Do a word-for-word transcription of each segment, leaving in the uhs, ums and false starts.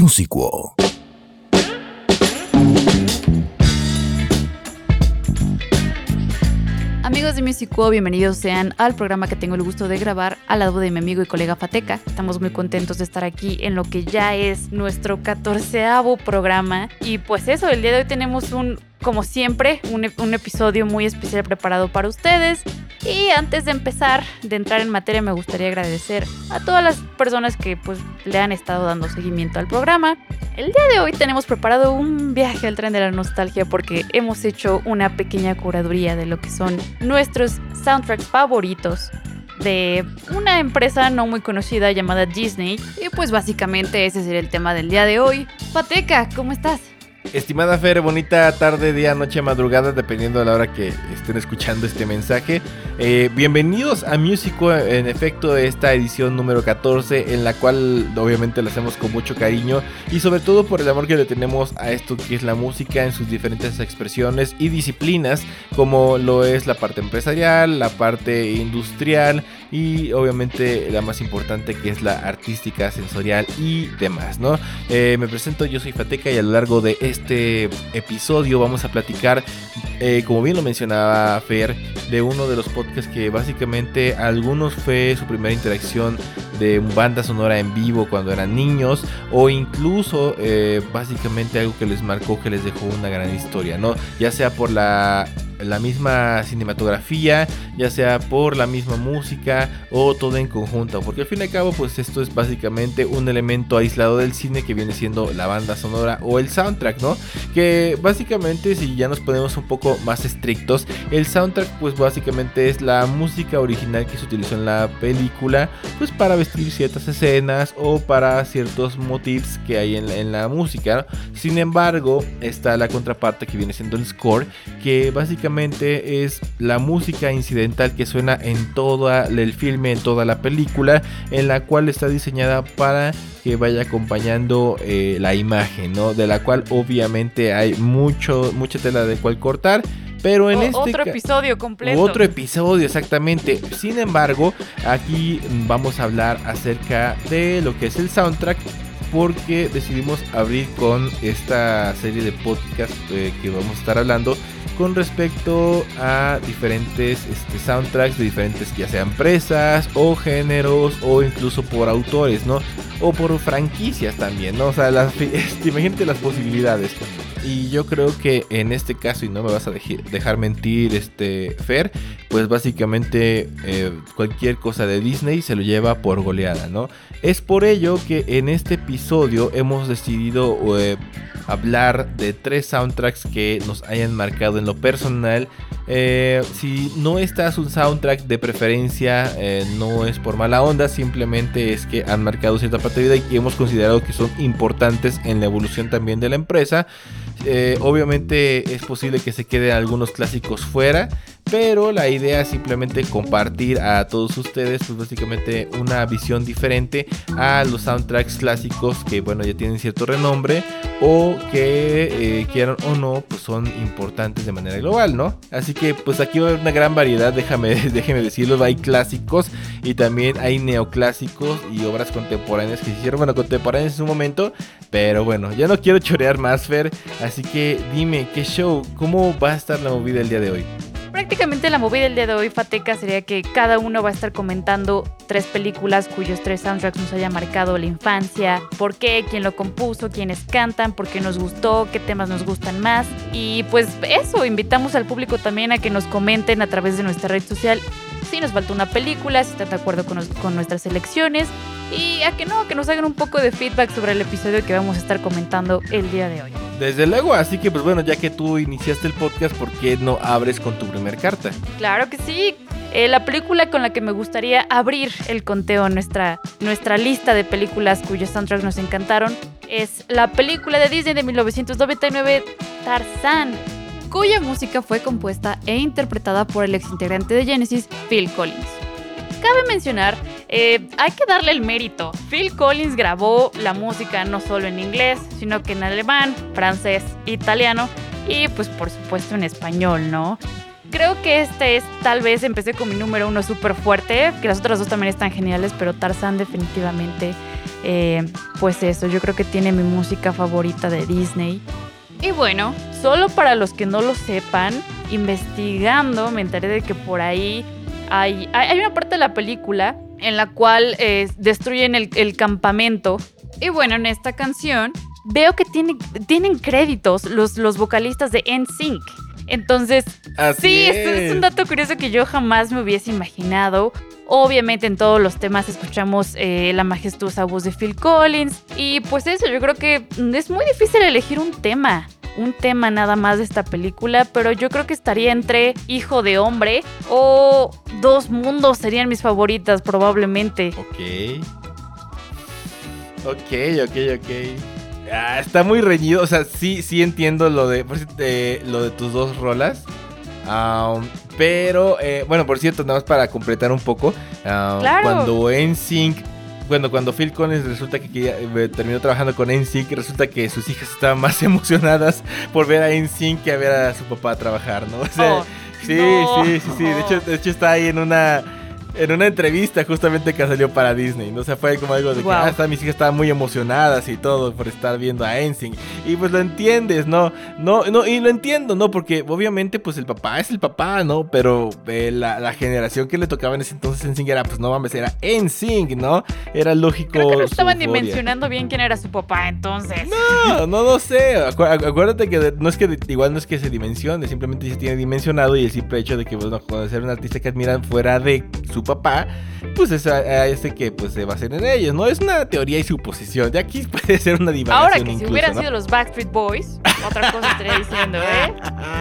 Musiquo. Amigos de Musiquo, bienvenidos sean al programa que tengo el gusto de grabar al lado de mi amigo y colega Fateca. Estamos muy contentos de estar aquí en lo que ya es nuestro catorceavo programa. Y pues eso, el día de hoy tenemos un, como siempre, un, un episodio muy especial preparado para ustedes. Y antes de empezar, de entrar en materia, me gustaría agradecer a todas las personas que pues le han estado dando seguimiento al programa. El día de hoy tenemos preparado un viaje al tren de la nostalgia porque hemos hecho una pequeña curaduría de lo que son nuestros soundtracks favoritos de una empresa no muy conocida llamada Disney. Y pues básicamente ese sería el tema del día de hoy. Fateca, ¿cómo estás? Estimada Fer, bonita tarde, día, noche, madrugada, dependiendo de la hora que estén escuchando este mensaje. Eh, bienvenidos a Musiquo, en efecto, esta edición número catorce, en la cual obviamente la hacemos con mucho cariño y sobre todo por el amor que le tenemos a esto que es la música en sus diferentes expresiones y disciplinas, como lo es la parte empresarial, la parte industrial y obviamente la más importante, que es la artística, sensorial y demás, ¿no? Eh, me presento, yo soy Fateca y a lo largo de este episodio vamos a platicar, eh, como bien lo mencionaba Fer, de uno de los podcasts que básicamente a algunos fue su primera interacción de banda sonora en vivo cuando eran niños, o incluso eh, básicamente algo que les marcó, que les dejó una gran historia, ¿no? Ya sea por la la misma cinematografía, ya sea por la misma música o todo en conjunto, porque al fin y al cabo pues esto es básicamente un elemento aislado del cine que viene siendo la banda sonora o el soundtrack, ¿no? Que básicamente, si ya nos ponemos un poco más estrictos, el soundtrack pues básicamente es la música original que se utilizó en la película pues para vestir ciertas escenas o para ciertos motifs que hay en la, en la música, ¿no? Sin embargo, está la contraparte que viene siendo el score, que básicamente es la música incidental que suena en todo el filme, en toda la película, en la cual está diseñada para que vaya acompañando eh, la imagen, ¿no? De la cual obviamente hay mucho, mucha tela de cual cortar. Pero en o, este otro ca- episodio completo. Otro episodio, exactamente. Sin embargo, aquí vamos a hablar acerca de lo que es el soundtrack, porque decidimos abrir con esta serie de podcasts eh, que vamos a estar hablando con respecto a diferentes este, soundtracks de diferentes, ya sean empresas o géneros o incluso por autores, ¿no? O por franquicias también, ¿no? O sea, las, este, imagínate las posibilidades. Y yo creo que en este caso, y no me vas a dejar, dejar mentir, este Fer, pues básicamente eh, cualquier cosa de Disney se lo lleva por goleada, ¿no? Es por ello que en este episodio hemos decidido eh, hablar de tres soundtracks que nos hayan marcado en lo personal. Eh, si no estás un soundtrack de preferencia, eh, no es por mala onda, simplemente es que han marcado cierta parte de vida y hemos considerado que son importantes en la evolución también de la empresa. Eh, obviamente es posible que se queden algunos clásicos fuera, pero la idea es simplemente compartir a todos ustedes pues básicamente una visión diferente a los soundtracks clásicos que bueno ya tienen cierto renombre o que eh, quieran o no pues son importantes de manera global, ¿no? Así que pues aquí va a haber una gran variedad, déjame, déjame decirlo, hay clásicos y también hay neoclásicos y obras contemporáneas que se hicieron, bueno, contemporáneas en su momento, pero bueno, ya no quiero chorear más, Fer, así que dime, ¿qué show? ¿Cómo va a estar la movida el día de hoy? Prácticamente la movida del día de hoy, Fateca, sería que cada uno va a estar comentando tres películas cuyos tres soundtracks nos haya marcado la infancia, por qué, quién lo compuso, quiénes cantan, por qué nos gustó, qué temas nos gustan más. Y pues eso, invitamos al público también a que nos comenten a través de nuestra red social si nos falta una película, si están de acuerdo con, nos, con nuestras elecciones y a que no, que nos hagan un poco de feedback sobre el episodio que vamos a estar comentando el día de hoy. Desde luego, así que pues bueno, ya que tú iniciaste el podcast, ¿por qué no abres con tu primer carta? Claro que sí. Eh, la película con la que me gustaría abrir el conteo, nuestra, nuestra lista de películas cuyos soundtracks nos encantaron, es la película de Disney de mil novecientos noventa y nueve, Tarzán, cuya música fue compuesta e interpretada por el exintegrante de Genesis, Phil Collins. Cabe mencionar, eh, hay que darle el mérito. Phil Collins grabó la música no solo en inglés, sino que en alemán, francés, italiano y pues por supuesto en español, ¿no? Creo que este es, tal vez empecé con mi número uno súper fuerte, que las otras dos también están geniales, pero Tarzán definitivamente eh, pues eso, yo creo que tiene mi música favorita de Disney. Y bueno, solo para los que no lo sepan, investigando me enteré de que por ahí hay, hay una parte de la película en la cual eh, destruyen el, el campamento. Y bueno, en esta canción veo que tiene, tienen créditos los, los vocalistas de N Sync. Entonces, Así sí, es. es, es un dato curioso que yo jamás me hubiese imaginado. Obviamente en todos los temas escuchamos eh, la majestuosa voz de Phil Collins. Y pues eso, yo creo que es muy difícil elegir un tema. Un tema nada más de esta película. Pero yo creo que estaría entre Hijo de Hombre o Dos Mundos serían mis favoritas probablemente. Ok. Ok, ok, ok. Ah, está muy reñido. O sea, sí, sí entiendo lo de, por cierto, eh, lo de tus dos rolas. Um, pero, eh, bueno, por cierto, nada más para completar un poco. Um, Claro. Cuando N Sync, bueno, cuando Phil Collins resulta que quería- eh, terminó trabajando con N Sync, resulta que sus hijas estaban más emocionadas por ver a N Sync que a ver a su papá trabajar, ¿no? O sea, Oh, sí, no. sí, sí, sí. De hecho, de hecho está ahí en una... En una entrevista justamente que salió para Disney, ¿no? O sea, fue como algo de Wow. que, ah, está, mis hijas estaban muy emocionadas y todo por estar viendo a N Sync. Y pues lo entiendes, ¿no? No, no, y lo entiendo, ¿no? Porque obviamente, pues el papá es el papá, ¿no? Pero eh, la, la generación que le tocaba en ese entonces N Sync era, pues no mames, era N Sync, ¿no? Era lógico. Creo que no su estaban euforia. dimensionando bien quién era su papá entonces. No, no, no sé. Acu- acu- acuérdate que de- no es que de- igual no es que se dimensione, simplemente se tiene dimensionado y el simple hecho de que, bueno, conocer a un artista que admiran fuera de su papá, pues es a, a este que pues se basen en ellos, ¿no? Es una teoría y suposición. De aquí puede ser una divagación. Ahora que incluso, si hubieran ¿no? sido los Backstreet Boys, otra cosa estaría diciendo, ¿eh?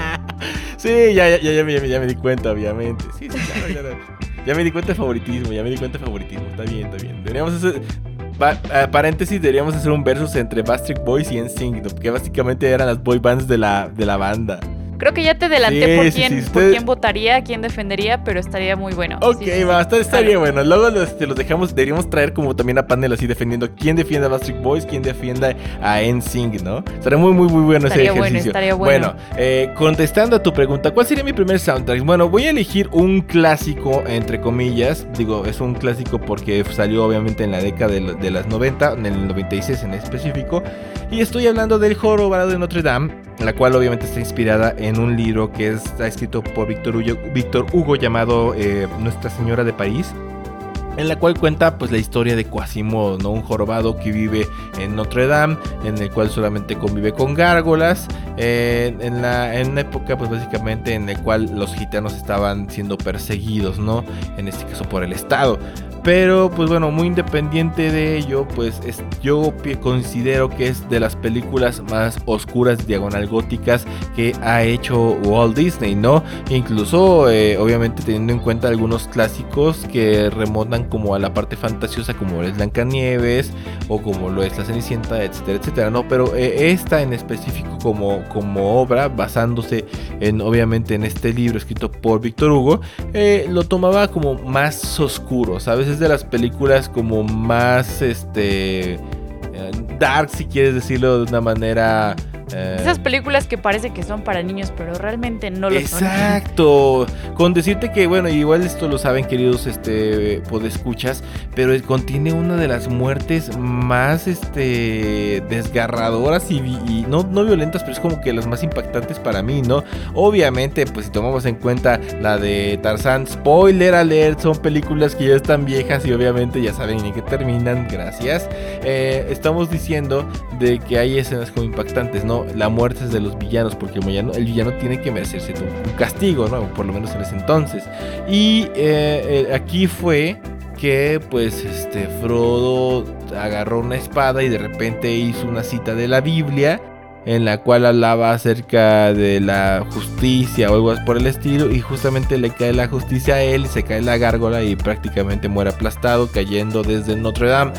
Sí, ya, ya, ya, ya, me, ya me di cuenta, obviamente. Sí, sí, claro, ya, ya, ya me di cuenta de favoritismo, ya me di cuenta de favoritismo. Está bien, está bien. Deberíamos hacer... Pa- uh, paréntesis, deberíamos hacer un versus entre Backstreet Boys y N Sync, ¿no? Porque básicamente eran las boy bands de la, de la banda. Creo que ya te adelanté Sí, por, sí, quién, sí, por usted- quién votaría, quién defendería, pero estaría muy bueno. Ok, Sí, sí, sí. va, está- estaría Vale. bueno. Luego los, te los dejamos, deberíamos traer como también a panel así defendiendo quién defiende a Backstreet Boys, quién defiende a N Sync, ¿no? Estaría muy, muy, muy bueno Estaría ese bueno, ejercicio. estaría bueno. eh, contestando a tu pregunta, ¿cuál sería mi primer soundtrack? Bueno, voy a elegir un clásico, entre comillas. Digo, es un clásico porque salió obviamente en la década de, de las noventa, en el noventa y seis en específico. Y estoy hablando del Jorobado de Notre Dame, la cual obviamente está inspirada en un libro que está escrito por Víctor Hugo, Víctor Hugo llamado eh, Nuestra Señora de París, en la cual cuenta pues la historia de Quasimodo, ¿no? Un jorobado que vive en Notre Dame, en el cual solamente convive con gárgolas, eh, en, la, en una época pues básicamente en la cual los gitanos estaban siendo perseguidos, ¿no? En este caso por el Estado. Pero pues bueno, muy independiente de ello, pues es, yo pi- considero que es de las películas más oscuras, diagonal góticas que ha hecho Walt Disney, ¿no? Incluso eh, obviamente teniendo en cuenta algunos clásicos que remontan como a la parte fantasiosa, como es Blancanieves o como lo es La Cenicienta, etcétera, etcétera, ¿no? Pero eh, esta en específico como, como obra, basándose en obviamente en este libro escrito por Víctor Hugo, eh, lo tomaba como más oscuro, ¿sabes? Es de las películas como más, este, eh, dark, si quieres decirlo de una manera... eh, Esas películas que parece que son para niños, pero realmente no lo son. Exacto. Con decirte que, bueno, igual esto lo saben, queridos, este, podescuchas, pero contiene una de las muertes más, este, desgarradoras y, y no, no violentas, pero es como que las más impactantes para mí, ¿no? Obviamente, pues si tomamos en cuenta la de Tarzán, spoiler alert, son películas que ya están viejas y obviamente ya saben en qué terminan, gracias. Eh, estamos diciendo de que hay escenas como impactantes, ¿no? La muerte es de los villanos, porque el villano, el villano tiene que merecerse un, un castigo, ¿no? Por lo menos en ese entonces. Y eh, eh, aquí fue que pues este Frodo agarró una espada y de repente hizo una cita de la Biblia en la cual hablaba acerca de la justicia o algo por el estilo, y justamente le cae la justicia a él, se cae la gárgola y prácticamente muere aplastado cayendo desde Notre Dame.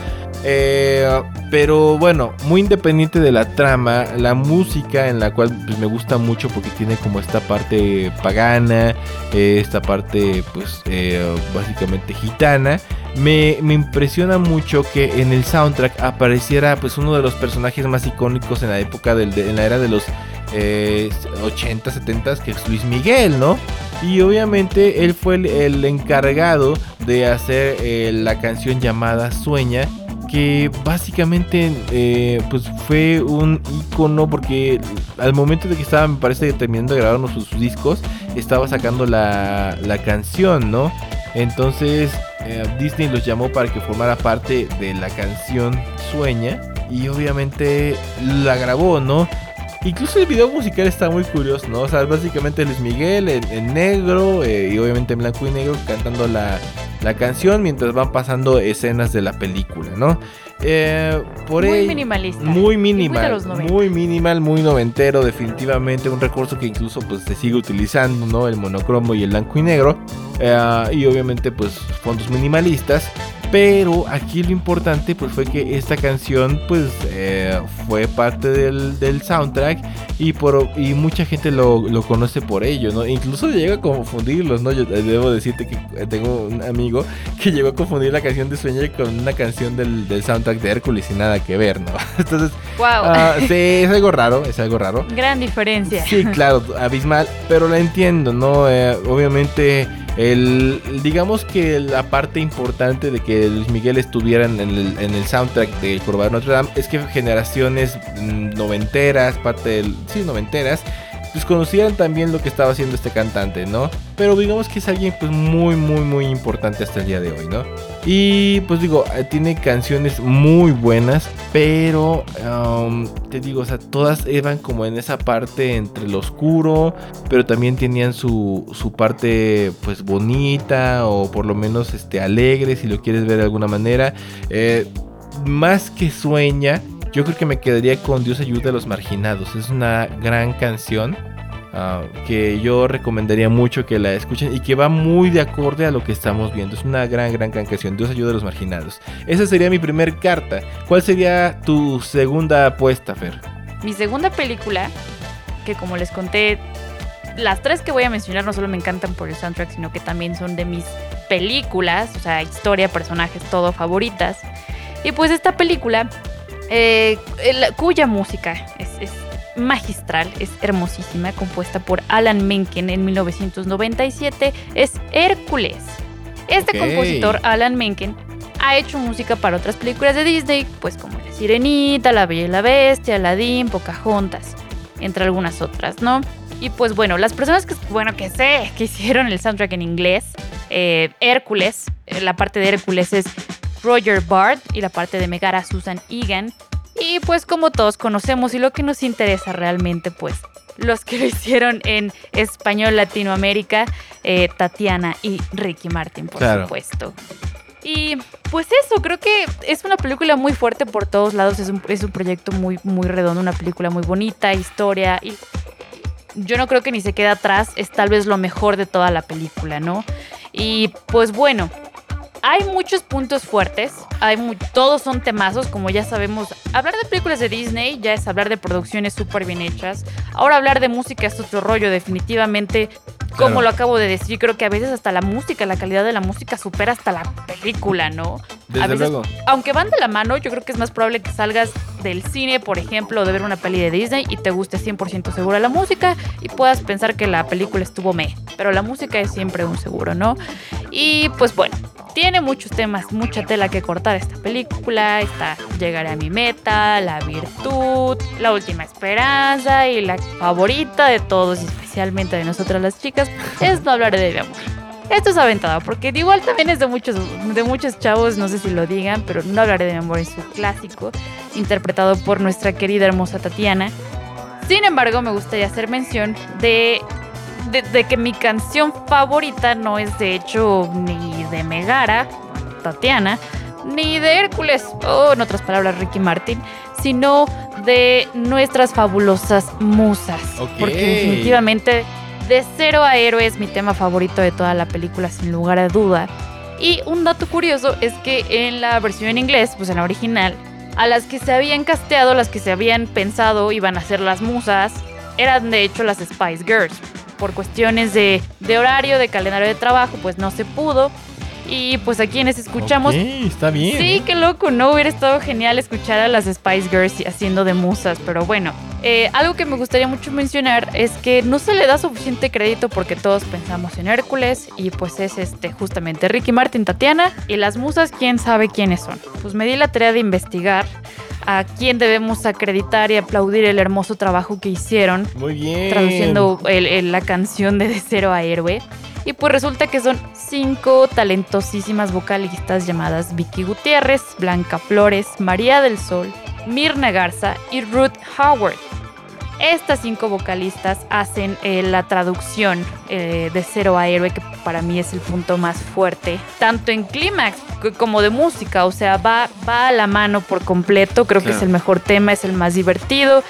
Eh, pero bueno, muy independiente de la trama, la música en la cual pues, me gusta mucho porque tiene como esta parte pagana, eh, esta parte pues eh, básicamente gitana. Me, me impresiona mucho que en el soundtrack apareciera pues uno de los personajes más icónicos en la época del, de, en la era de los eh, ochenta, setenta, que es Luis Miguel, ¿no? Y obviamente él fue el, el encargado de hacer eh, la canción llamada Sueña, que básicamente eh, pues fue un icono porque al momento de que estaba, me parece, terminando de grabar uno de sus, sus discos, estaba sacando la, la canción, ¿no? Entonces eh, Disney los llamó para que formara parte de la canción Sueña y obviamente la grabó, ¿no? Incluso el video musical está muy curioso, ¿no? O sea, básicamente Luis Miguel en, en negro eh, y obviamente en blanco y negro cantando la, la canción mientras van pasando escenas de la película, ¿no? Eh, por muy ahí, minimalista. Muy minimal, muy, muy minimal, muy noventero, definitivamente. Un recurso que incluso pues se sigue utilizando, ¿no? El monocromo y el blanco y negro. Eh, y obviamente pues fondos minimalistas. Pero aquí lo importante pues fue que esta canción pues eh, fue parte del, del soundtrack y, por, y mucha gente lo, lo conoce por ello, ¿no? Incluso llega a confundirlos, ¿no? Yo debo decirte que tengo un amigo que llegó a confundir la canción de Sueña con una canción del, del soundtrack de Hércules y nada que ver, ¿no? Entonces, wow. uh, sí, es algo raro, es algo raro. Gran diferencia. Sí, claro, abismal, pero la entiendo, ¿no? Eh, obviamente... El, digamos que la parte importante de que Luis Miguel estuviera en el, en el soundtrack de El Jorobado de Notre Dame es que generaciones noventeras, parte del, sí, noventeras, pues conocían también lo que estaba haciendo este cantante, ¿no? Pero digamos que es alguien pues muy, muy, muy importante hasta el día de hoy, ¿no? Y pues digo, tiene canciones muy buenas, pero um, te digo, o sea, todas iban como en esa parte entre lo oscuro, pero también tenían su, su parte pues bonita o por lo menos este, alegre, si lo quieres ver de alguna manera. Eh, más que Sueña, yo creo que me quedaría con Dios ayuda a los marginados. Es una gran canción uh, que yo recomendaría mucho que la escuchen y que va muy de acorde a lo que estamos viendo. Es una gran, gran, gran canción. Dios ayuda a los marginados. Esa sería mi primer carta. ¿Cuál sería tu segunda apuesta, Fer? Mi segunda película, que como les conté, las tres que voy a mencionar no solo me encantan por el soundtrack, sino que también son de mis películas, o sea, historia, personajes, todo favoritas. Y pues esta película... Eh, el, cuya música es, es magistral, es hermosísima, compuesta por Alan Menken en mil novecientos noventa y siete, es Hércules. Este okay. compositor, Alan Menken, ha hecho música para otras películas de Disney, pues como La Sirenita, La Bella y la Bestia, Aladdin, Pocahontas, entre algunas otras, ¿no? Y pues bueno, las personas que, bueno, que sé que hicieron el soundtrack en inglés, eh, Hércules, la parte de Hércules es Roger Bard y la parte de Megara Susan Egan. Y pues como todos conocemos y lo que nos interesa realmente, pues los que lo hicieron en español Latinoamérica, eh, Tatiana y Ricky Martin, por claro. supuesto. Y pues eso, creo que es una película muy fuerte por todos lados, es un, es un proyecto muy, muy redondo, una película muy bonita, historia, y yo no creo que ni se quede atrás, es tal vez lo mejor de toda la película, ¿no? Y pues bueno... Hay muchos puntos fuertes, hay muy, todos son temazos, como ya sabemos. Hablar de películas de Disney ya es hablar de producciones súper bien hechas. Ahora hablar de música es otro rollo, definitivamente. Como claro. lo acabo de decir, creo que a veces hasta la música, la calidad de la música supera hasta la película, ¿no? Desde a veces, luego. Aunque van de la mano, yo creo que es más probable que salgas del cine, por ejemplo, de ver una peli de Disney y te guste cien por ciento segura la música y puedas pensar que la película estuvo meh. Pero la música es siempre un seguro, ¿no? Y pues bueno, tiene muchos temas, mucha tela que cortar esta película. Está Llegaré a mi meta, La virtud, La última esperanza y la favorita de todos, y especialmente de nosotras las chicas, es No hablaré de mi amor. Esto es aventado, porque igual también es de muchos, de muchos chavos, no sé si lo digan, pero No hablaré de mi amor es un clásico, interpretado por nuestra querida hermosa Tatiana. Sin embargo, me gustaría hacer mención de, de, de que mi canción favorita no es de hecho ni de Megara, Tatiana, ni de Hércules, o en otras palabras Ricky Martin, sino de nuestras fabulosas musas. Okay. Porque definitivamente... De cero a héroe es mi tema favorito de toda la película, sin lugar a duda. Y un dato curioso es que en la versión en inglés, pues en la original, a las que se habían casteado, las que se habían pensado iban a ser las musas, eran de hecho las Spice Girls. Por cuestiones de, de horario, de calendario de trabajo, pues no se pudo. Y pues a quienes escuchamos... Okay, está bien. Sí, qué loco, ¿no? Hubiera estado genial escuchar a las Spice Girls haciendo de musas, pero bueno... Eh, algo que me gustaría mucho mencionar es que no se le da suficiente crédito porque todos pensamos en Hércules y pues es este justamente Ricky Martin, Tatiana y las musas, quién sabe quiénes son. Pues me di la tarea de investigar a quién debemos acreditar y aplaudir el hermoso trabajo que hicieron. Muy bien. Traduciendo el, el, la canción de De Cero a Héroe. Y pues resulta que son cinco talentosísimas vocalistas llamadas Vicky Gutiérrez, Blanca Flores, María del Sol, Mirna Garza y Ruth Howard. Estas cinco vocalistas hacen eh, la traducción eh, de Cero a Héroe, que para mí es el punto más fuerte, tanto en clímax como de música, o sea, va, va a la mano por completo, creo claro. que es el mejor tema, es el más divertido,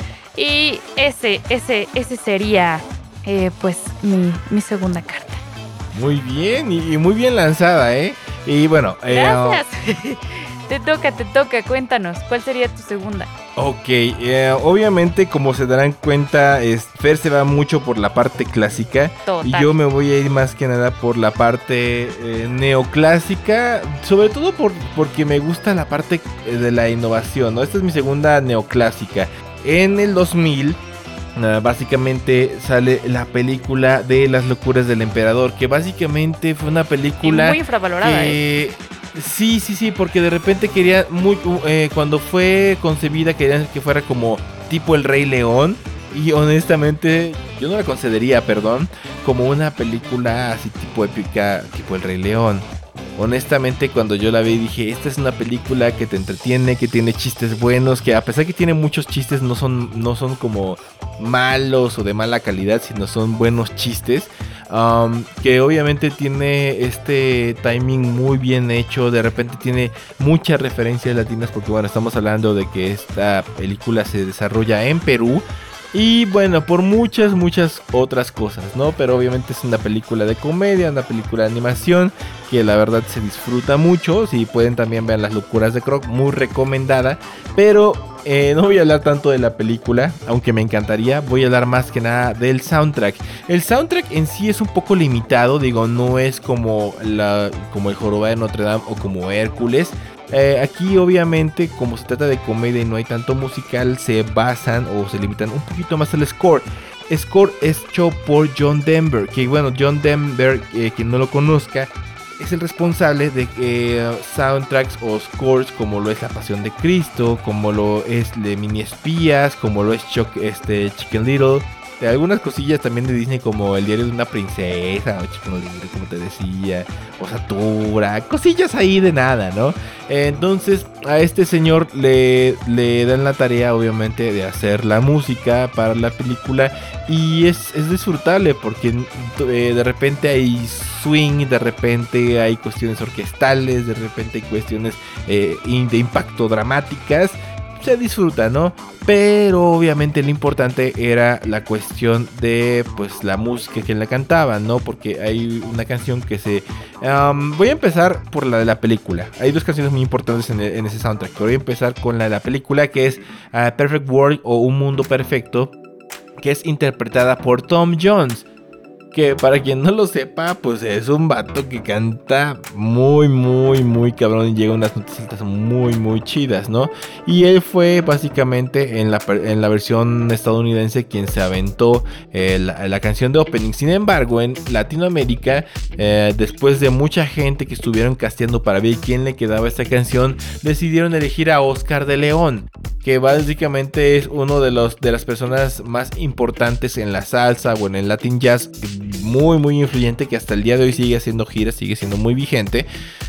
y ese, ese, ese sería eh, pues mi, mi segunda carta. Muy bien, y, y muy bien lanzada, ¿eh? Y bueno... Gracias. Eh, Te toca, te toca, cuéntanos, ¿cuál sería tu segunda? Ok, eh, obviamente como se darán cuenta, es, Fer se va mucho por la parte clásica. Total. Y yo me voy a ir más que nada por la parte eh, neoclásica, sobre todo por, porque me gusta la parte de la innovación, ¿no? Esta es mi segunda neoclásica. En el dos mil... Uh, básicamente sale la película de Las locuras del emperador, que básicamente fue una película y muy infravalorada, que... ¿eh? Sí, sí, sí, porque de repente quería muy, eh, cuando fue concebida querían que fuera como tipo El Rey León, y honestamente yo no la consideraría, perdón, como una película así tipo épica, tipo El Rey León. Honestamente, cuando yo la vi dije, esta es una película que te entretiene, que tiene chistes buenos, que a pesar que tiene muchos chistes no son, no son como malos o de mala calidad, sino son buenos chistes. Um, que obviamente tiene este timing muy bien hecho, de repente tiene muchas referencias latinas, porque bueno, estamos hablando de que esta película se desarrolla en Perú. Y bueno, por muchas, muchas otras cosas, ¿no? Pero obviamente es una película de comedia, una película de animación que la verdad se disfruta mucho. Si pueden también ver Las locuras de Croc, muy recomendada. Pero eh, no voy a hablar tanto de la película, aunque me encantaría. Voy a hablar más que nada del soundtrack. El soundtrack en sí es un poco limitado, digo, no es como, la, como El Jorobado de Notre Dame o como Hércules. Eh, aquí obviamente como se trata de comedia y no hay tanto musical, se basan o se limitan un poquito más al score. Score es hecho por John Denver, que bueno, John Denver, eh, quien no lo conozca, es el responsable de eh, soundtracks o scores como lo es La Pasión de Cristo, como lo es de Mini Espías, como lo es Chuck, este, Chicken Little. De algunas cosillas también de Disney como El diario de una princesa, o Chicken Little, como te decía, o Satura, cosillas ahí de nada, ¿no? Entonces a este señor le, le dan la tarea obviamente de hacer la música para la película, y es, es disfrutable porque eh, de repente hay swing, de repente hay cuestiones orquestales, de repente hay cuestiones eh, de impacto dramáticas. Se disfruta, ¿no? Pero obviamente lo importante era la cuestión de pues la música que la cantaban, ¿no? Porque hay una canción que se... Um, voy a empezar por la de la película. Hay dos canciones muy importantes en, el, en ese soundtrack. Voy a empezar con la de la película, que es uh, Perfect World o Un Mundo Perfecto, que es interpretada por Tom Jones. Que para quien no lo sepa, pues es un vato que canta muy, muy, muy cabrón y llega a unas notas altas muy, muy chidas, ¿no? Y él fue básicamente en la, en la versión estadounidense quien se aventó eh, la, la canción de opening. Sin embargo, en Latinoamérica, eh, después de mucha gente que estuvieron casteando para ver quién le quedaba esta canción, decidieron elegir a Oscar de León, que básicamente es uno de los de las personas más importantes en la salsa o en el Latin Jazz, muy muy influyente, que hasta el día de hoy sigue haciendo giras, sigue siendo muy vigente.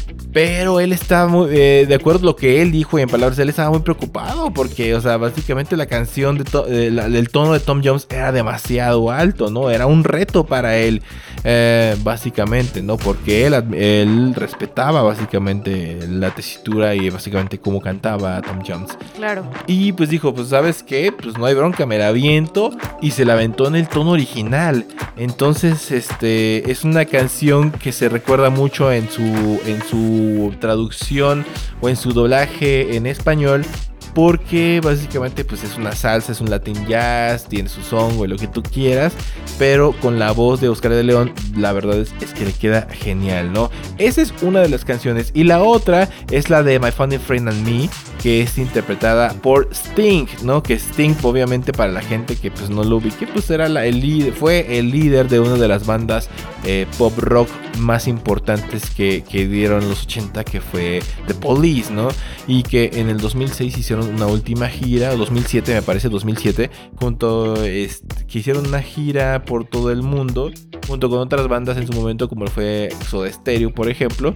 Pero él estaba muy, eh, de acuerdo a lo que él dijo y en palabras, él estaba muy preocupado porque, o sea, básicamente la canción de to- eh, la, del tono de Tom Jones era demasiado alto, ¿no? Era un reto para él, eh, básicamente, ¿no? Porque él, él respetaba básicamente la tesitura y básicamente cómo cantaba Tom Jones. Claro. Y pues dijo, pues ¿sabes qué? Pues no hay bronca, me la aviento, y se la aventó en el tono original. Entonces, este, es una canción que se recuerda mucho en su, en su traducción o en su doblaje en español, porque básicamente pues es una salsa, es un Latin Jazz, tiene su son o lo que tú quieras, pero con la voz de Oscar de León, la verdad es, es que le queda genial, ¿no? Esa es una de las canciones, y la otra es la de My Funny Friend and Me, que es interpretada por Sting, ¿no? Que Sting, obviamente, para la gente que pues no lo ubique, pues era la, el líder, fue el líder de una de las bandas eh, pop rock más importantes que, que dieron los ochenta, que fue The Police, ¿no? Y que en el dos mil seis hicieron una última gira, dos mil siete me parece, dos mil siete, junto, este, que hicieron una gira por todo el mundo, junto con otras bandas en su momento, como fue Soda Stereo, por ejemplo.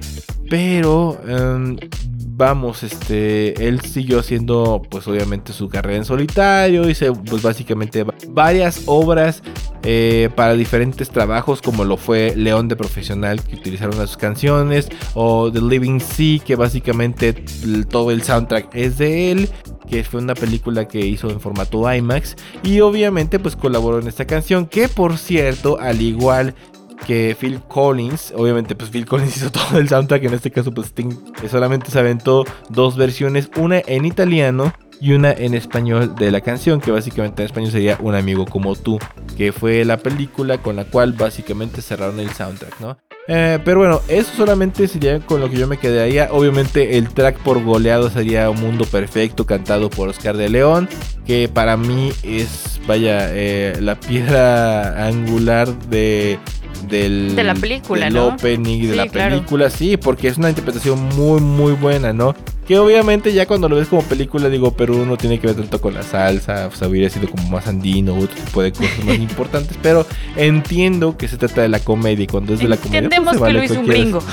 Pero um, vamos, este, él siguió haciendo, pues obviamente, su carrera en solitario. Hice, pues básicamente, varias obras eh, para diferentes trabajos, como lo fue León de Profesional, que utilizaron las sus canciones, o The Living Sea, que básicamente todo el soundtrack es de él, que fue una película que hizo en formato IMAX, y obviamente pues colaboró en esta canción, que por cierto, al igual que Phil Collins, obviamente pues Phil Collins hizo todo el soundtrack, en este caso pues Sting solamente se aventó dos versiones, una en italiano y una en español de la canción, que básicamente en español sería Un amigo como tú, que fue la película con la cual básicamente cerraron el soundtrack, ¿no? Eh, pero bueno, eso solamente sería con lo que yo me quedaría. Obviamente el track por goleado sería Un Mundo Perfecto, cantado por Oscar de León, que para mí es, vaya, eh, la piedra angular de... Del, de la película, del ¿no? opening de sí, la claro. película, sí, porque es una interpretación muy muy buena, ¿no? Que obviamente ya cuando lo ves como película, digo, Perú no tiene que ver tanto con la salsa, o sea, hubiera sido como más andino, otro tipo de cosas más importantes, pero entiendo que se trata de la comedia, y cuando es de la comedia, entendemos pues, se que vale lo hizo un cualquiera. gringo.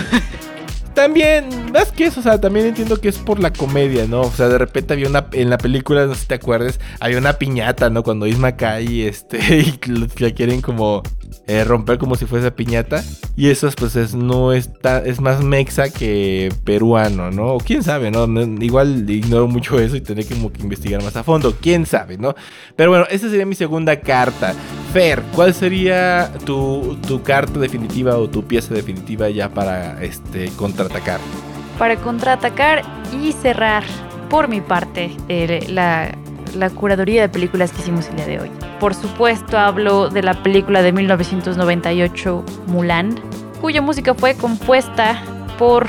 También, más que eso, o sea, también entiendo que es por la comedia, ¿no? O sea, de repente había una, en la película, no sé si te acuerdas, había una piñata, ¿no? Cuando Isma cae y este, y la quieren como eh, romper como si fuese piñata. Y eso, pues, es, no está, es más mexa que peruano, ¿no? O quién sabe, ¿no? Igual ignoro mucho eso y tendré que, como que investigar más a fondo, quién sabe, ¿no? Pero bueno, esa sería mi segunda carta. Fer, ¿cuál sería tu, tu carta definitiva o tu pieza definitiva ya para este contraatacar? Para contraatacar y cerrar, por mi parte, eh, la, la curaduría de películas que hicimos el día de hoy. Por supuesto, hablo de la película de mil novecientos noventa y ocho, Mulan, cuya música fue compuesta por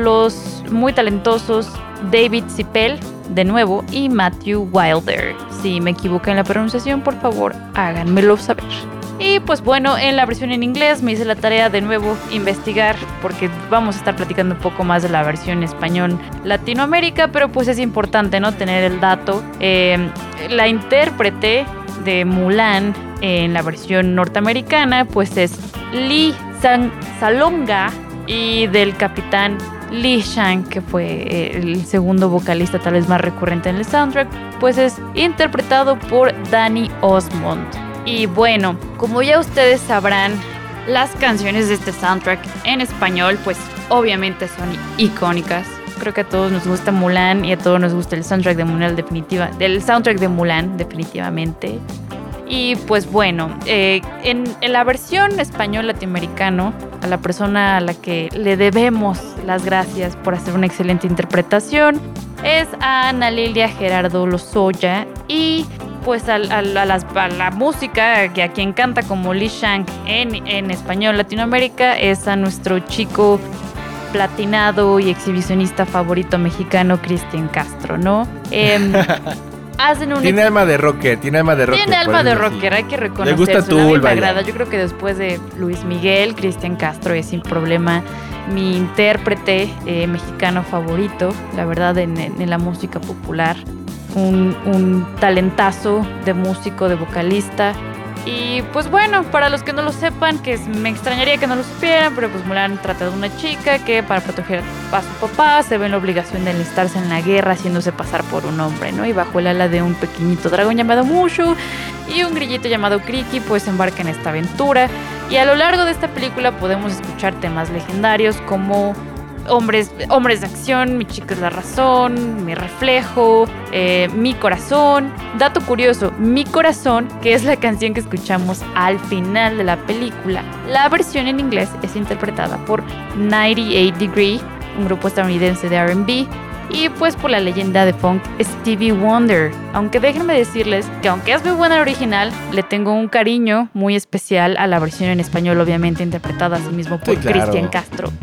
los muy talentosos David Zippel, de nuevo, y Matthew Wilder. Si me equivoco en la pronunciación, por favor, háganmelo saber. Y pues bueno, en la versión en inglés me hice la tarea de nuevo investigar, porque vamos a estar platicando un poco más de la versión en español Latinoamérica, pero pues es importante, ¿no?, tener el dato. Eh, la intérprete de Mulan en la versión norteamericana pues es Lee Salonga, y del capitán Li Shang, que fue el segundo vocalista tal vez más recurrente en el soundtrack, pues es interpretado por Danny Osmond. Y bueno, como ya ustedes sabrán, las canciones de este soundtrack en español pues obviamente son icónicas. Creo que a todos nos gusta Mulan y a todos nos gusta el soundtrack de Mulan definitiva, del soundtrack de Mulan definitivamente. Y pues bueno, eh, en, en la versión español latinoamericano, a la persona a la que le debemos las gracias por hacer una excelente interpretación es a Ana Lilia Gerardo Lozoya, y pues a, a, a, las, a la música, que a quien canta como Li Shang en, en español Latinoamérica, es a nuestro chico platinado y exhibicionista favorito mexicano, Cristian Castro, ¿no? Eh, hacen un tiene ex... alma de rocker, tiene alma de rocker. Tiene alma de rocker, hay que reconocer. Le gusta eso, a mí tú, me agrada. Yo creo que después de Luis Miguel, Cristian Castro es sin problema mi intérprete eh, mexicano favorito, la verdad, en, en la música popular. Un, un talentazo de músico, de vocalista. Y pues bueno, para los que no lo sepan, que me extrañaría que no lo supieran, pero pues Mulan trata de una chica que para proteger a su papá se ve en la obligación de enlistarse en la guerra haciéndose pasar por un hombre, ¿no? Y bajo el ala de un pequeñito dragón llamado Mushu y un grillito llamado Kriki, pues embarca en esta aventura. Y a lo largo de esta película podemos escuchar temas legendarios como Hombres, hombres de acción, Mi chica es la razón, Mi reflejo, eh, Mi corazón. Dato curioso, Mi corazón, que es la canción que escuchamos al final de la película, la versión en inglés es interpretada por noventa y ocho Degree, un grupo estadounidense de R and B, y pues por la leyenda de funk Stevie Wonder. Aunque déjenme decirles que aunque es muy buena la original, le tengo un cariño muy especial a la versión en español, obviamente interpretada a sí mismo por Sí, claro. Cristian Castro.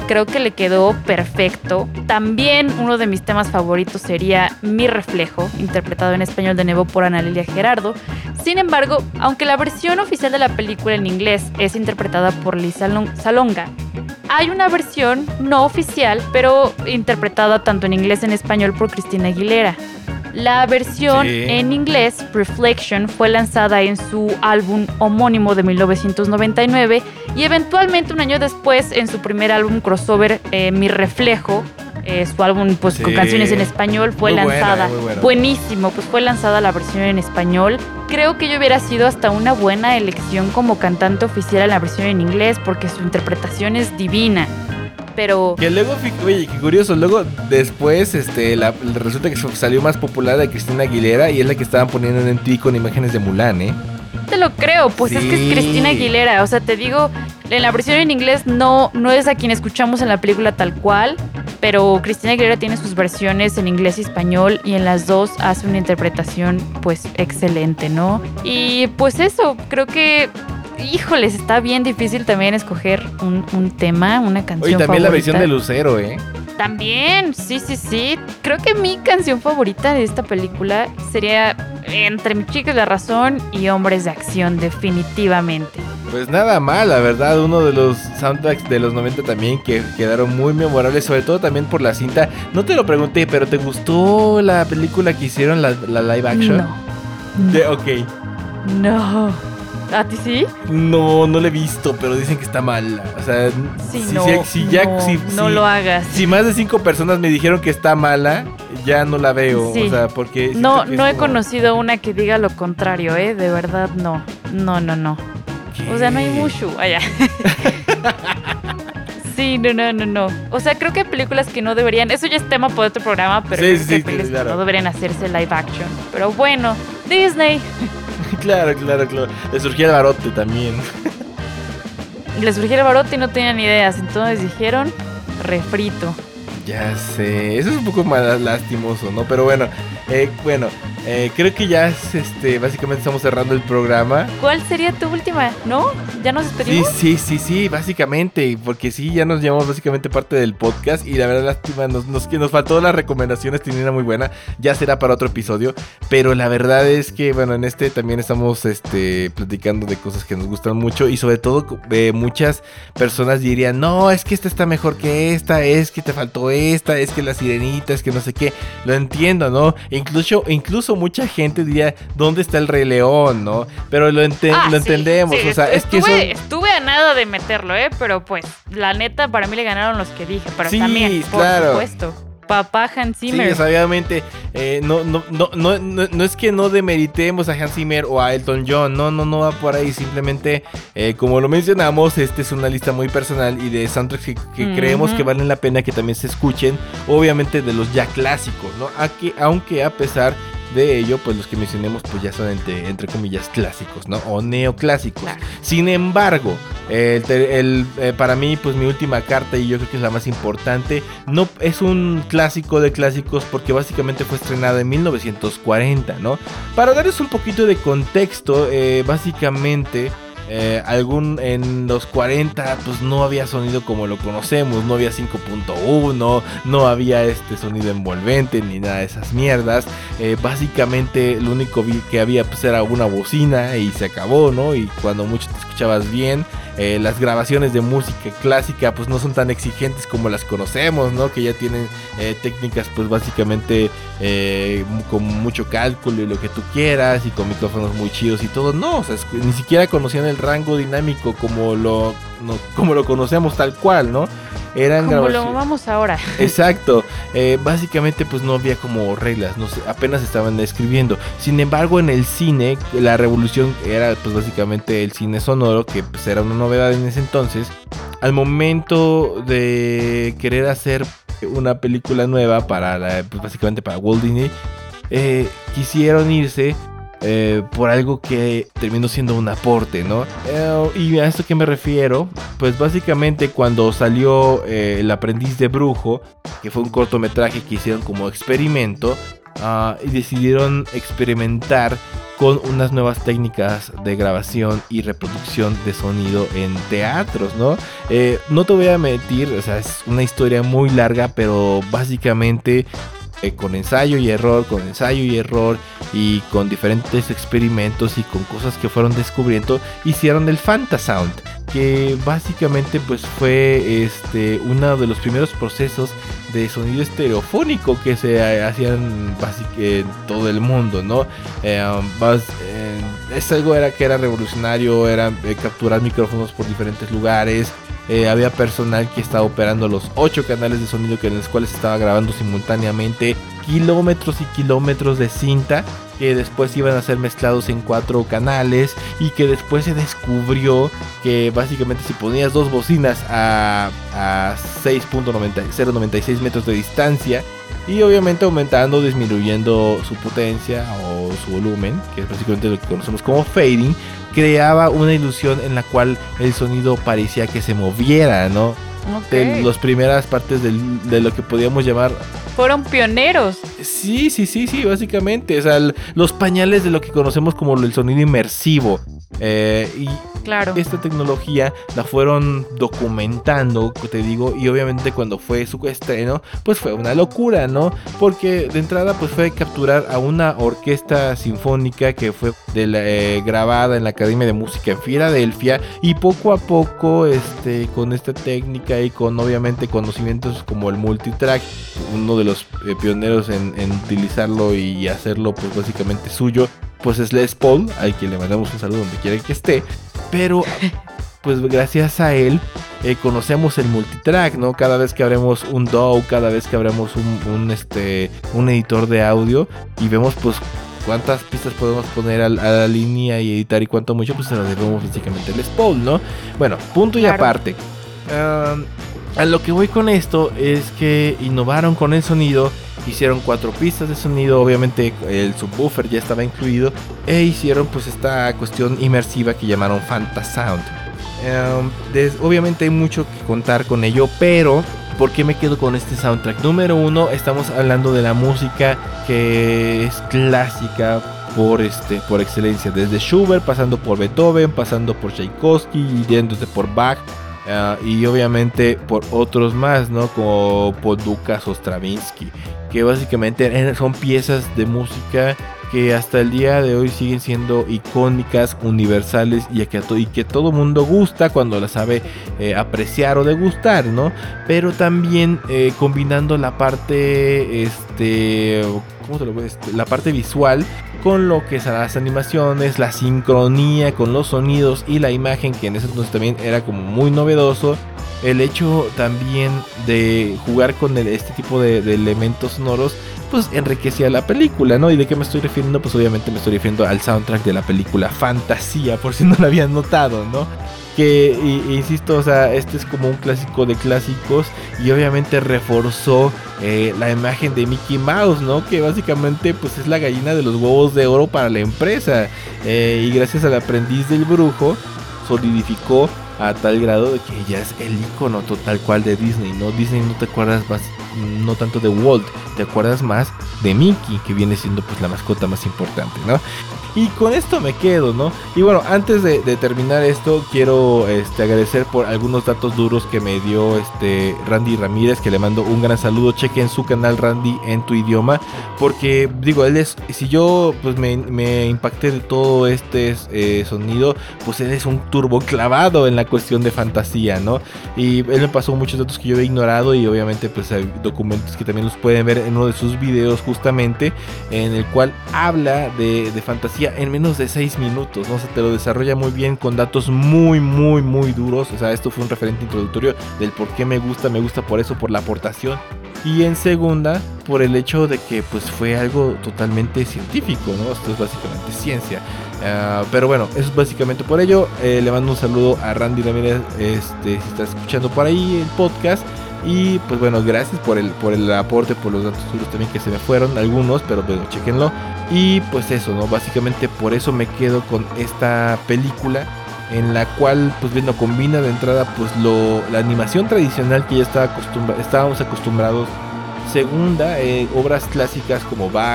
creo que le quedó perfecto. También uno de mis temas favoritos sería Mi Reflejo, interpretado en español de nuevo por Ana Lilia Gerardo. Sin embargo, aunque la versión oficial de la película en inglés es interpretada por Liz Salonga, hay una versión no oficial, pero interpretada tanto en inglés como en español por Cristina Aguilera. La versión sí. en inglés, Reflection, fue lanzada en su álbum homónimo de mil novecientos noventa y nueve y eventualmente un año después en su primer álbum crossover, eh, Mi Reflejo, eh, su álbum pues, sí. con canciones en español, fue muy lanzada. Buena, buena. Buenísimo, pues fue lanzada la versión en español. Creo que yo hubiera sido hasta una buena elección como cantante oficial en la versión en inglés porque su interpretación es divina. Pero... Que luego, oye, qué curioso, luego después este, la, resulta que salió más popular de Cristina Aguilera y es la que estaban poniendo en M T V con imágenes de Mulan, ¿eh? Te lo creo, pues sí. Es que es Cristina Aguilera, o sea, te digo, en la versión en inglés no, no es a quien escuchamos en la película tal cual, pero Cristina Aguilera tiene sus versiones en inglés y español y en las dos hace una interpretación pues excelente, ¿no? Y pues eso, creo que... Híjoles, está bien difícil también escoger un, un tema, una canción favorita. Oye, también favorita. La versión de Lucero, ¿eh? También, sí, sí, sí. Creo que mi canción favorita de esta película sería Entre mi chica y la razón y Hombres de acción, definitivamente. Pues nada mal, la verdad, uno de los soundtracks de los noventa también que quedaron muy memorables, sobre todo también por la cinta. No te lo pregunté, pero ¿te gustó la película que hicieron, la, la live action? No. no. De, ok. No. ¿A ti sí? No, no la he visto, pero dicen que está mala. O sea, sí, si, no, si, si ya, no, si, no si, lo hagas. Si más de cinco personas me dijeron que está mala, ya no la veo. Sí. O sea, porque... No, no he como... conocido una que diga lo contrario, ¿eh? De verdad, no. No, no, no. ¿Qué? O sea, no hay mucho. Allá. Sí, no, no, no, no. O sea, creo que hay películas que no deberían... Eso ya es tema para otro programa, pero sí, creo sí, que hay sí, películas claro. que no deberían hacerse live action. Pero bueno, Disney... Claro, claro, claro. Le surgía el barote también. Le surgía el barote y no tenían ideas. Entonces dijeron, refrito. Ya sé, eso es un poco más lastimoso, ¿no? Pero bueno, eh, bueno, eh, creo que ya es, este, básicamente estamos cerrando el programa. ¿Cuál sería tu última? ¿No? ¿Ya nos despedimos? Sí, sí, sí, sí, básicamente, porque sí, ya nos llevamos básicamente parte del podcast y la verdad lástima, nos, nos, nos faltó las recomendaciones, tenía una muy buena, ya será para otro episodio, pero la verdad es que, bueno, en este también estamos, este, platicando de cosas que nos gustan mucho y sobre todo eh, muchas personas dirían, no, es que esta está mejor que esta, es que te faltó esta, es que la sirenita, es que no sé qué, lo entiendo, ¿no? Incluso, incluso mucha gente diría, ¿dónde está el Rey León, no? Pero lo, ente- ah, lo sí, entendemos, sí, o sea, estuve, es que eso... estuve a nada de meterlo, ¿eh? Pero pues, la neta, para mí le ganaron los que dije, pero sí, también, por claro. supuesto. Papá Hans Zimmer. Sí, obviamente, eh, no, no, no, no, no, no es que no demeritemos a Hans Zimmer o a Elton John, no, no, no va por ahí, simplemente, eh, como lo mencionamos, este es una lista muy personal y de soundtracks que, que uh-huh. creemos que valen la pena que también se escuchen, obviamente de los ya clásicos, ¿no? Aquí, aunque a pesar de ello, pues los que mencionemos pues ya son entre, entre comillas clásicos, ¿no? O neoclásicos. Claro. Sin embargo, el, el, eh, para mí pues mi última carta, y yo creo que es la más importante, no es un clásico de clásicos porque básicamente fue estrenada en mil novecientos cuarenta, ¿no? Para darles un poquito de contexto, eh, básicamente... Eh, algún en los cuarenta pues no había sonido como lo conocemos, no había cinco punto uno, no había este sonido envolvente ni nada de esas mierdas. Eh, básicamente lo único que había pues era una bocina y se acabó, ¿no? Y cuando mucho te escuchabas bien. Eh, las grabaciones de música clásica pues no son tan exigentes como las conocemos, ¿no? Que ya tienen eh, técnicas pues básicamente eh, con mucho cálculo y lo que tú quieras y con micrófonos muy chidos y todo. No, o sea, es, ni siquiera conocían el rango dinámico como lo, no, como lo conocemos tal cual, ¿no? Eran como lo vamos ahora. Exacto, eh, básicamente pues no había como reglas, no sé, apenas estaban escribiendo. Sin embargo, en el cine la revolución era pues básicamente el cine sonoro, que pues era una novedad en ese entonces. Al momento de querer hacer una película nueva para la, pues básicamente para Walt Disney, eh, quisieron irse Eh, por algo que terminó siendo un aporte, ¿no? Eh, ¿Y a esto qué me refiero? Pues básicamente cuando salió eh, El aprendiz de brujo, que fue un cortometraje que hicieron como experimento, uh, y decidieron experimentar con unas nuevas técnicas de grabación y reproducción de sonido en teatros, ¿no? Eh, no te voy a mentir, o sea, es una historia muy larga, pero básicamente eh, con ensayo y error, con ensayo y error y con diferentes experimentos y con cosas que fueron descubriendo, hicieron el Fantasound, que básicamente pues fue este uno de los primeros procesos de sonido estereofónico que se hacían básicamente en todo el mundo, ¿no? Eh, vas, eh, es algo era, que era revolucionario, era eh, capturar micrófonos por diferentes lugares. Eh, había personal que estaba operando los ocho canales de sonido que en los cuales estaba grabando simultáneamente kilómetros y kilómetros de cinta que después iban a ser mezclados en cuatro canales, y que después se descubrió que básicamente si ponías dos bocinas a, a seis punto noventa y seis metros de distancia y obviamente aumentando o disminuyendo su potencia o su volumen, que es básicamente lo que conocemos como fading, creaba una ilusión en la cual el sonido parecía que se moviera, ¿no? Okay. De las primeras partes del, de lo que podíamos llamar... Fueron pioneros. Sí, sí, sí, sí, básicamente. O sea, el, los pañales de lo que conocemos como el sonido inmersivo. Eh, y claro, esta tecnología la fueron documentando, te digo, y obviamente cuando fue su estreno, pues fue una locura, ¿no? Porque de entrada pues fue capturar a una orquesta sinfónica que fue de la, eh, grabada en la Academia de Música en Filadelfia, y poco a poco este, con esta técnica y con obviamente conocimientos como el multitrack, uno de los eh, pioneros en, en utilizarlo y hacerlo pues básicamente suyo, pues es Les Paul, al que le mandamos un saludo donde quiera que esté. Pero pues gracias a él eh, conocemos el multitrack, ¿no? Cada vez que abremos un D A W, cada vez que abremos un, un, este, un editor de audio y vemos pues cuántas pistas podemos poner a, a la línea y editar y cuánto mucho, pues se lo debemos básicamente a Les Paul, ¿no? Bueno, punto y claro. aparte. Um, a lo que voy con esto es que innovaron con el sonido. Hicieron cuatro pistas de sonido, obviamente el subwoofer ya estaba incluido, e hicieron pues esta cuestión inmersiva que llamaron Fantasound. Um, des, obviamente hay mucho que contar con ello, pero ¿por qué me quedo con este soundtrack? Número uno, estamos hablando de la música que es clásica por, este, por excelencia, desde Schubert, pasando por Beethoven, pasando por Tchaikovsky y yéndose por Bach. Uh, y obviamente por otros más, ¿no? Como Podukas o Stravinsky, que básicamente son piezas de música que hasta el día de hoy siguen siendo icónicas, universales, y que, y que todo mundo gusta cuando la sabe eh, apreciar o degustar, ¿no? Pero también eh, combinando la parte, este, ¿cómo se lo voy a decir? La parte visual con lo que son las animaciones, la sincronía con los sonidos y la imagen, que en ese entonces también era como muy novedoso. El hecho también de jugar con el, este tipo de, de elementos sonoros, pues enriquecía la película, ¿no? ¿Y de qué me estoy refiriendo? Pues obviamente me estoy refiriendo al soundtrack de la película Fantasía, por si no lo habían notado, ¿no? Que, y, insisto, o sea, este es como un clásico de clásicos, y obviamente reforzó eh, la imagen de Mickey Mouse, ¿no? Que básicamente pues es la gallina de los huevos de oro para la empresa, eh, y gracias al aprendiz del brujo solidificó a tal grado de que ya es el icono total cual de Disney, ¿no? Disney no te acuerdas más, no tanto de Walt, te acuerdas más de Mickey, que viene siendo pues la mascota más importante, ¿no? Y con esto me quedo, ¿no? Y bueno, antes de, de terminar esto, quiero este, agradecer por algunos datos duros que me dio este Randy Ramírez, que le mando un gran saludo. Chequen su canal, Randy, en tu idioma, porque digo, él es, si yo pues me, me impacté de todo este eh, sonido, pues él es un turbo clavado en la cuestión de fantasía, ¿no? Y él me pasó muchos datos que yo he ignorado, y obviamente pues hay documentos que también los pueden ver en uno de sus videos, justamente, en el cual habla de, de fantasía en menos de seis minutos, ¿no? Se te lo desarrolla muy bien con datos muy, muy, muy duros. O sea, esto fue un referente introductorio del por qué me gusta, me gusta por eso, por la aportación. Y en segunda, por el hecho de que pues fue algo totalmente científico, ¿no? Esto es básicamente ciencia. Uh, pero bueno, eso es básicamente por ello. Eh, le mando un saludo a Randy Ramírez, este, si estás escuchando por ahí el podcast. Y pues bueno, gracias por el, por el aporte, por los datos duros también que se me fueron, algunos, pero bueno, chequenlo. Y pues eso, ¿no? Básicamente por eso me quedo con esta película, en la cual pues bueno, combina de entrada pues lo, la animación tradicional que ya estaba acostumbra, estábamos acostumbrados. Segunda, eh, obras clásicas como Bach,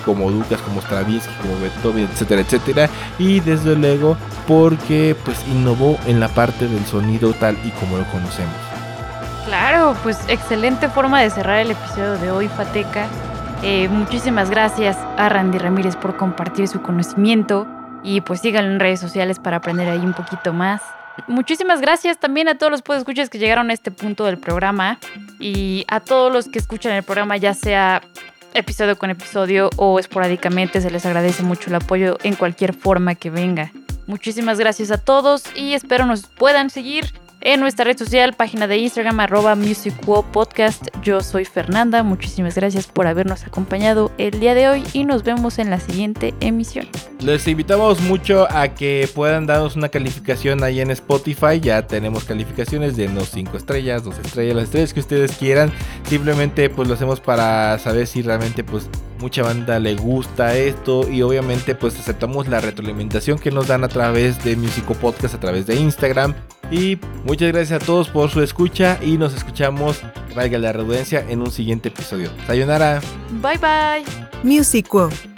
como Dukas, como Stravinsky, como Beethoven, etcétera, etcétera. Y desde luego porque pues innovó en la parte del sonido tal y como lo conocemos. Claro, pues excelente forma de cerrar el episodio de hoy, Fateca. Eh, muchísimas gracias a Randy Ramírez por compartir su conocimiento y pues síganlo en redes sociales para aprender ahí un poquito más. Muchísimas gracias también a todos los podescuchas que llegaron a este punto del programa y a todos los que escuchan el programa, ya sea episodio con episodio o esporádicamente. Se les agradece mucho el apoyo en cualquier forma que venga. Muchísimas gracias a todos y espero nos puedan seguir en nuestra red social, página de Instagram, arroba musicwopodcast. Yo soy Fernanda, muchísimas gracias por habernos acompañado el día de hoy y nos vemos en la siguiente emisión. Les invitamos mucho a que puedan darnos una calificación ahí en Spotify. Ya tenemos calificaciones de unos cinco estrellas, dos estrellas, las estrellas que ustedes quieran. Simplemente pues lo hacemos para saber si realmente pues mucha banda le gusta esto, y obviamente pues aceptamos la retroalimentación que nos dan a través de Musico Podcast, a través de Instagram. Y muchas gracias a todos por su escucha y nos escuchamos, valga la redundancia, en un siguiente episodio. Sayonara. Bye bye. Musico.